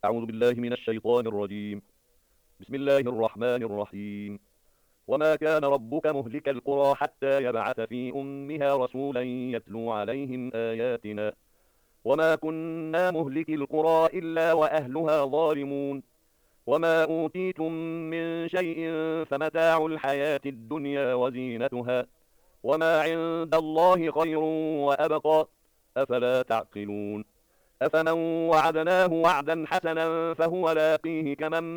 أعوذ بالله من الشيطان الرجيم. بسم الله الرحمن الرحيم. وما كان ربك مهلك القرى حتى يبعث في أمها رسولا يتلو عليهم آياتنا وما كنا مهلك القرى إلا وأهلها ظالمون. وما أوتيتم من شيء فمتاع الحياة الدنيا وزينتها وما عند الله خير وأبقى، أفلا تعقلون. أفمن وعدناه وعدا حسنا فهو لاقيه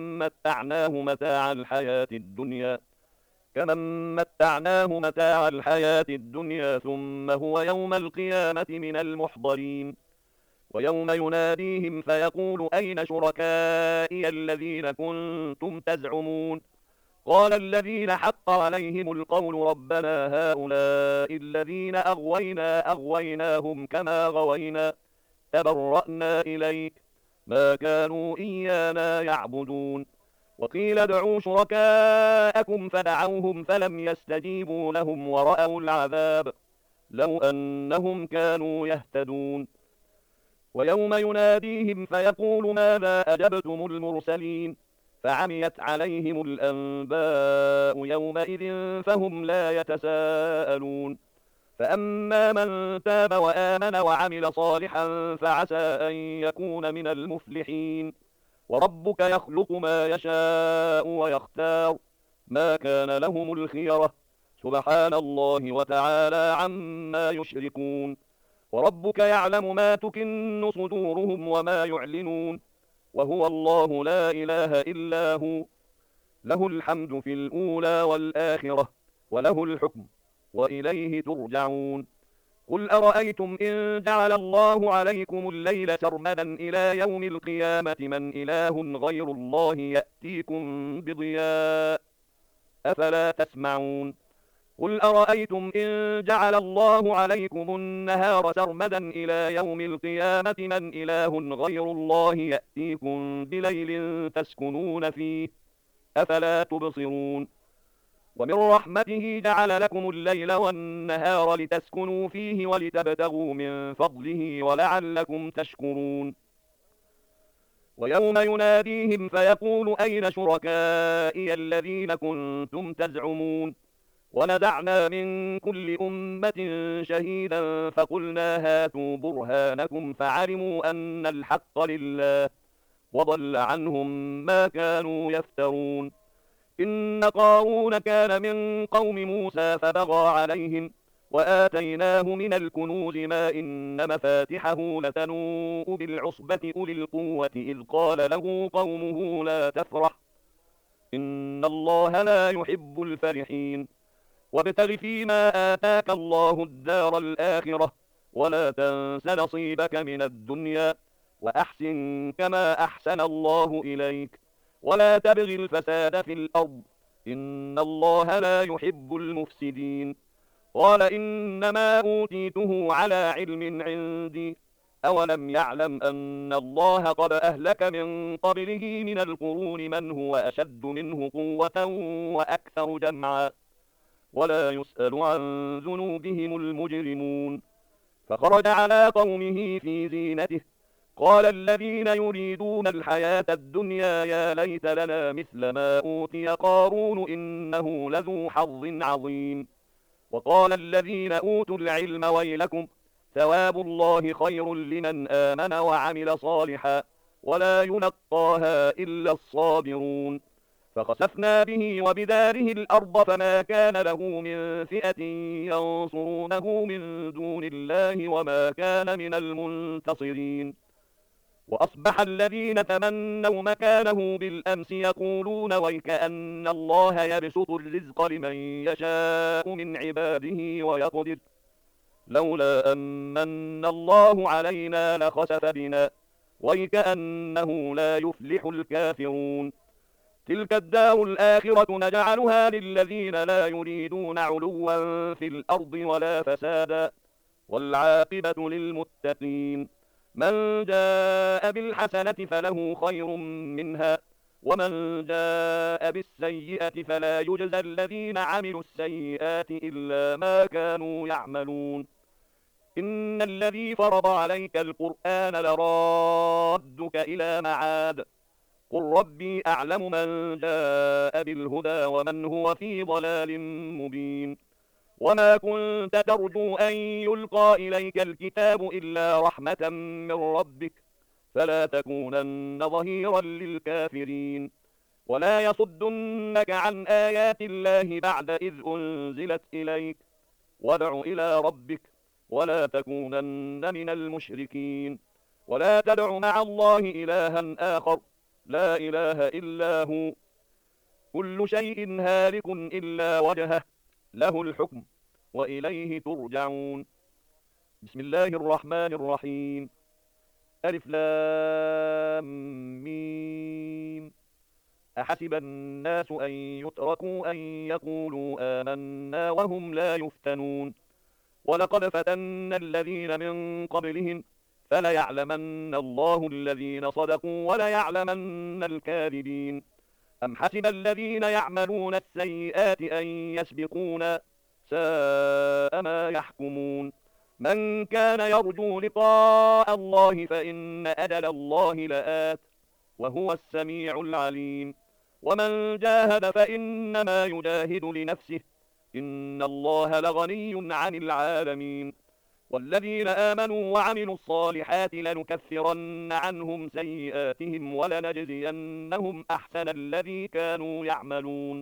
كمن متعناه متاع الحياة الدنيا ثم هو يوم القيامة من المحضرين. ويوم يناديهم فيقول أين شركائي الذين كنتم تزعمون. قال الذين حق عليهم القول ربنا هؤلاء الذين أغويناهم كما غوينا تبرأنا إليك ما كانوا إيانا يعبدون. وقيل ادعوا شركاءكم فدعوهم فلم يستجيبوا لهم ورأوا العذاب لو أنهم كانوا يهتدون. ويوم يناديهم فيقول ماذا أجبتم المرسلين فعميت عليهم الأنباء يومئذ فهم لا يتساءلون. فأما من تاب وآمن وعمل صالحا فعسى أن يكون من المفلحين. وربك يخلق ما يشاء ويختار ما كان لهم الخيرة سبحان الله وتعالى عما يشركون. وربك يعلم ما تكن صدورهم وما يعلنون وهو الله لا إله إلا هو له الحمد في الأولى والآخرة وله الحكم وإليه ترجعون. قل أرأيتم إن جعل الله عليكم الليل سرمدا إلى يوم القيامة من إله غير الله يأتيكم بضياء أفلا تسمعون. قل أرأيتم إن جعل الله عليكم النهار سرمدا إلى يوم القيامة من إله غير الله يأتيكم بليل تسكنون فيه أفلا تبصرون. ومن رحمته جعل لكم الليل والنهار لتسكنوا فيه ولتبتغوا من فضله ولعلكم تشكرون. ويوم يناديهم فيقول أين شركائي الذين كنتم تزعمون. ونزعنا من كل أمة شهيدا فقلنا هاتوا برهانكم فعلموا أن الحق لله وضل عنهم ما كانوا يفترون. إن قارون كان من قوم موسى فبغى عليهم وآتيناه من الكنوز ما إن مفاتحه لتنوء بالعصبة أولي القوة إذ قال له قومه لا تفرح إن الله لا يحب الفرحين. وابتغ فيما آتاك الله الدار الآخرة ولا تنس نصيبك من الدنيا وأحسن كما أحسن الله إليك ولا تبغ الفساد في الأرض إن الله لا يحب المفسدين. قال إنما أوتيته على علم عندي أولم يعلم أن الله قد أهلك من قبله من القرون من هو أشد منه قوة وأكثر جمعا ولا يسأل عن ذنوبهم المجرمون. فخرج على قومه في زينته قال الذين يريدون الحياة الدنيا يا ليت لنا مثل ما أوتي قارون إنه لذو حظ عظيم. وقال الذين أوتوا العلم ويلكم ثواب الله خير لمن آمن وعمل صالحا ولا يلقاها إلا الصابرون. فخسفنا به وبداره الأرض فما كان له من فئة ينصرونه من دون الله وما كان من المنتصرين. وأصبح الذين تمنوا مكانه بالأمس يقولون ويكأن الله يبسط الرزق لمن يشاء من عباده ويقدر لولا أمن الله علينا لخسف بنا ويكأنه لا يفلح الكافرون. تلك الدار الآخرة نجعلها للذين لا يريدون علوا في الأرض ولا فسادا والعاقبة للمتقين. من جاء بالحسنة فله خير منها ومن جاء بالسيئة فلا يجزى الذين عملوا السيئات إلا ما كانوا يعملون إن الذي فرض عليك القرآن لرادك إلى معاد قل ربي أعلم من جاء بالهدى ومن هو في ضلال مبين وما كنت ترجو أن يلقى إليك الكتاب إلا رحمة من ربك فلا تكونن ظهيرا للكافرين ولا يصدنك عن آيات الله بعد إذ أنزلت إليك وادع إلى ربك ولا تكونن من المشركين ولا تدع مع الله إلها آخر لا إله إلا هو كل شيء هالك إلا وجهه له الحكم وإليه ترجعون بسم الله الرحمن الرحيم ألف لام ميم أحسب الناس أن يتركوا أن يقولوا آمنا وهم لا يفتنون ولقد فتنا الذين من قبلهم فليعلمن الله الذين صدقوا وليعلمن الكاذبين أم حسب الذين يعملون السيئات أن يسبقونا ساء ما يحكمون من كان يرجو لقاء الله فإن أجل الله لآت وهو السميع العليم ومن جاهد فإنما يجاهد لنفسه إن الله لغني عن العالمين والذين آمنوا وعملوا الصالحات لنكفرن عنهم سيئاتهم ولنجزينهم أحسن الذي كانوا يعملون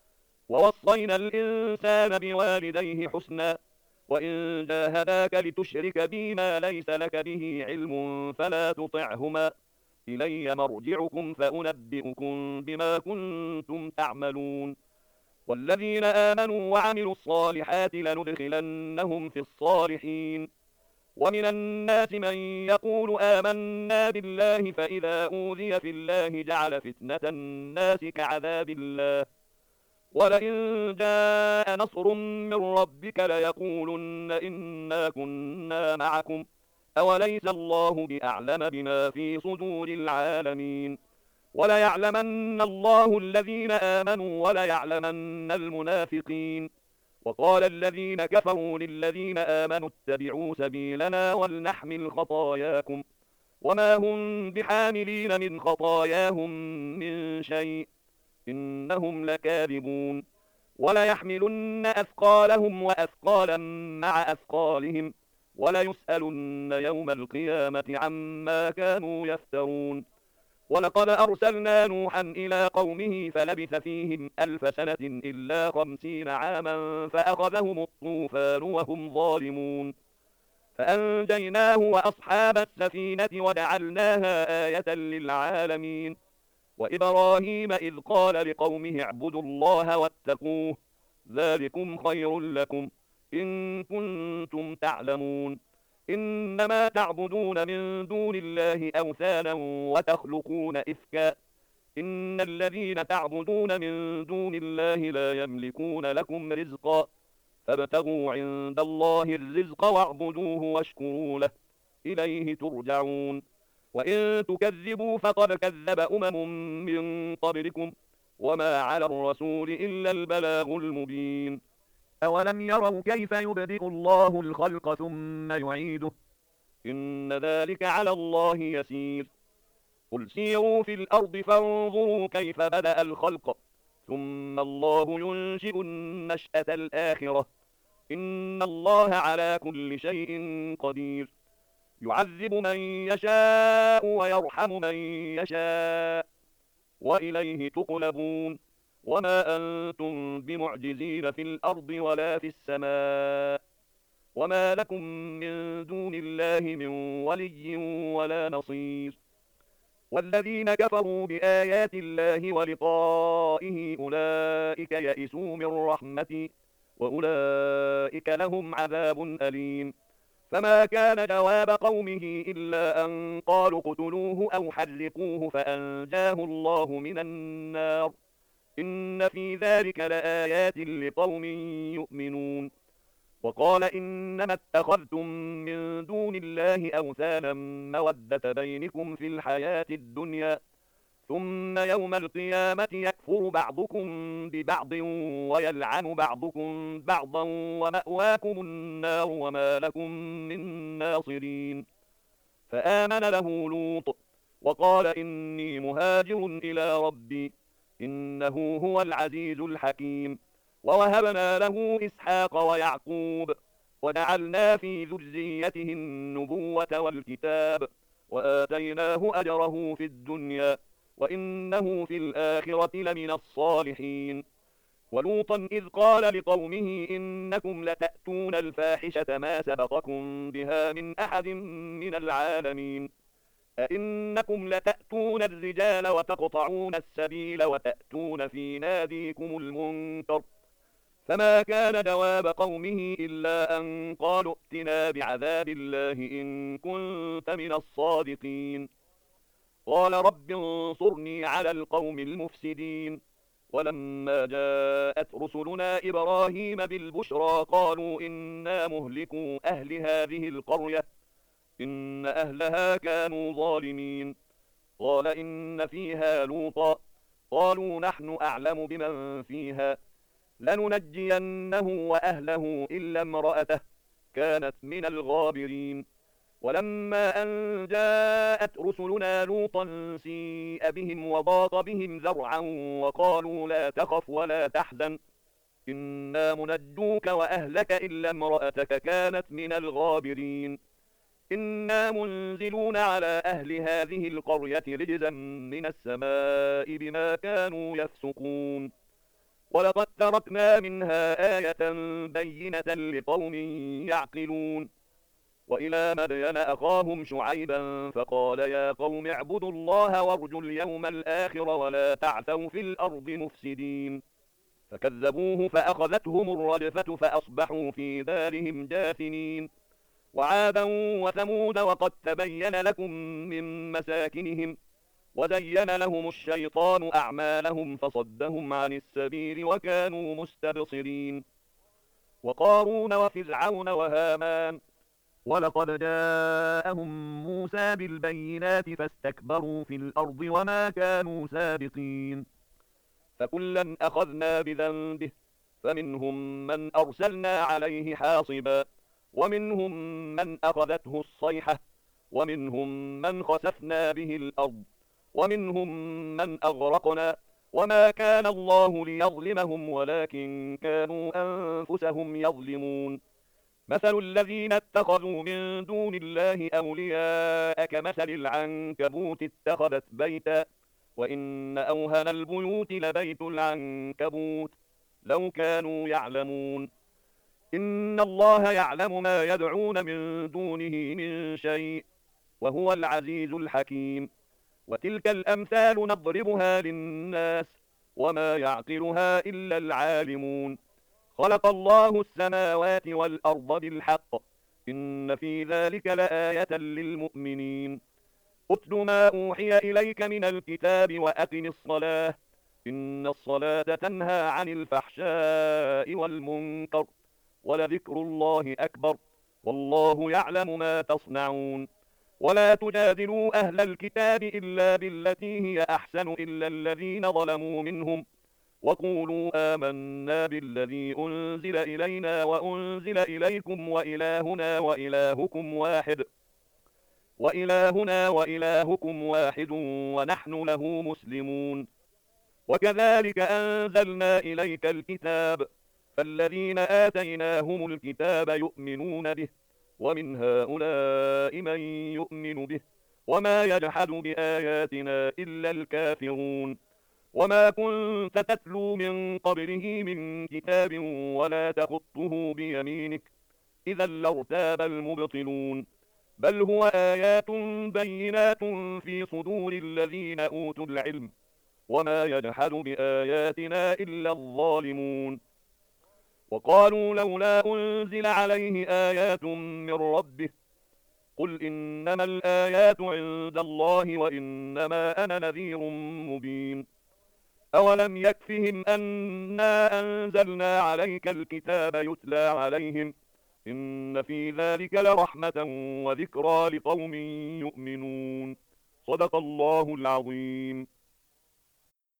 ووصينا الإنسان بوالديه حسنا وإن جاهداك لتشرك بي ما ليس لك به علم فلا تطعهما إلي مرجعكم فأنبئكم بما كنتم تعملون والذين آمنوا وعملوا الصالحات لندخلنهم في الصالحين ومن الناس من يقول آمنا بالله فإذا أوذي في الله جعل فتنة الناس كعذاب الله ولئن جاء نصر من ربك ليقولن إنا كنا معكم أوليس الله بأعلم بما في صدور العالمين وليعلمن الله الذين آمنوا وليعلمن المنافقين وقال الذين كفروا للذين آمنوا اتبعوا سبيلنا ولنحمل خطاياكم وما هم بحاملين من خطاياهم من شيء إنهم لكاذبون وليحملن أثقالهم وأثقالا مع أثقالهم وليسألن يوم القيامة عما كانوا يفترون ولقد أرسلنا نوحا إلى قومه فلبث فيهم 1000 سنة إلا 50 عاما فأخذهم الطوفان وهم ظالمون فأنجيناه وأصحاب السفينة وجعلناها آية للعالمين وإبراهيم إذ قال لقومه اعبدوا الله واتقوه ذلكم خير لكم إن كنتم تعلمون إنما تعبدون من دون الله أوثانا وتخلقون إفكا إن الذين تعبدون من دون الله لا يملكون لكم رزقا فابتغوا عند الله الرزق واعبدوه واشكروا له إليه ترجعون وإن تكذبوا فقد كذب من قبلكم وما على الرسول إلا البلاغ المبين أولم يروا كيف يبدئ الله الخلق ثم يعيده إن ذلك على الله يسير قل سيروا في الأرض فانظروا كيف بدأ الخلق ثم الله ينشئ النشأة الآخرة إن الله على كل شيء قدير يعذب من يشاء ويرحم من يشاء وإليه تقلبون وما أنتم بمعجزين في الأرض ولا في السماء وما لكم من دون الله من ولي ولا نصير والذين كفروا بآيات الله ولقائه أولئك يئسوا من رحمتي وأولئك لهم عذاب أليم فما كان جواب قومه إلا أن قالوا اقتلوه أو حرقوه فأنجاه الله من النار إن في ذلك لآيات لقوم يؤمنون وقال إنما اتخذتم من دون الله أوثانا مودة بينكم في الحياة الدنيا ثم يوم القيامة يكفر بعضكم ببعض ويلعن بعضكم بعضا ومأواكم النار وما لكم من ناصرين. فآمن له لوط وقال إني مهاجر إلى ربي إنه هو العزيز الحكيم. ووهبنا له إسحاق ويعقوب وجعلنا في ذريته النبوة والكتاب وآتيناه أجره في الدنيا وإنه في الآخرة لمن الصالحين. ولوطا إذ قال لقومه إنكم لتأتون الفاحشة ما سبقكم بها من أحد من العالمين أئنكم لتأتون الرجال وتقطعون السبيل وتأتون في ناديكم المنكر. فما كان جواب قومه إلا أن قالوا ائتنا بعذاب الله إن كنت من الصادقين. قال رب انصرني على القوم المفسدين. ولما جاءت رسلنا إبراهيم بالبشرى قالوا إنا مهلكو أهل هذه القرية إن أهلها كانوا ظالمين. قال إن فيها لوطا قالوا نحن أعلم بمن فيها لننجينه وأهله إلا امرأته كانت من الغابرين. ولما أن جاءت رسلنا لوطا سيء بهم وضاق بهم ذرعا وقالوا لا تخف ولا تحزن إنا منجوك وأهلك إلا امرأتك كانت من الغابرين. إنا منزلون على أهل هذه القرية رجزا من السماء بما كانوا يفسقون. ولقد تركنا منها آية بينة لقوم يعقلون. وإلى مدين أخاهم شعيبا فقال يا قوم اعبدوا الله وارجوا اليوم الآخر ولا تعثوا في الأرض مفسدين. فكذبوه فأخذتهم الرجفة فأصبحوا في دارهم جاثمين. وعادا وثمود وقد تبين لكم من مساكنهم وزين لهم الشيطان أعمالهم فصدهم عن السبيل وكانوا مستبصرين. وقارون وفرعون وهامان ولقد جاءهم موسى بالبينات فاستكبروا في الأرض وما كانوا سابقين. فكلا أخذنا بذنبه فمنهم من أرسلنا عليه حاصبا ومنهم من أخذته الصيحة ومنهم من خسفنا به الأرض ومنهم من أغرقنا وما كان الله ليظلمهم ولكن كانوا أنفسهم يظلمون. مثل الذين اتخذوا من دون الله أولياء كمثل العنكبوت اتخذت بيتا وإن أوهن البيوت لبيت العنكبوت لو كانوا يعلمون. إن الله يعلم ما يدعون من دونه من شيء وهو العزيز الحكيم. وتلك الأمثال نضربها للناس وما يعقلها إلا العالمون. خلق الله السماوات والأرض بالحق إن في ذلك لآية للمؤمنين. أتل ما أوحي إليك من الكتاب وأقم الصلاة إن الصلاة تنهى عن الفحشاء والمنكر ولذكر الله أكبر والله يعلم ما تصنعون. ولا تجادلوا أهل الكتاب إلا بالتي هي أحسن إلا الذين ظلموا منهم وقولوا آمنا بالذي أنزل إلينا وأنزل إليكم وإلهنا وإلهكم واحد ونحن له مسلمون. وكذلك أنزلنا إليك الكتاب فالذين آتيناهم الكتاب يؤمنون به ومن هؤلاء من يؤمن به وما يجحد بآياتنا إلا الكافرون. وما كنت تتلو من قبله من كتاب ولا تخطه بيمينك إذا لارتاب المبطلون. بل هو آيات بينات في صدور الذين أوتوا العلم وما يجحد بآياتنا إلا الظالمون. وقالوا لولا أنزل عليه آيات من ربه قل إنما الآيات عند الله وإنما أنا نذير مبين. أولم يكفهم أنا أنزلنا عليك الكتاب يتلى عليهم إن في ذلك لرحمة وذكرى لقوم يؤمنون. صدق الله العظيم.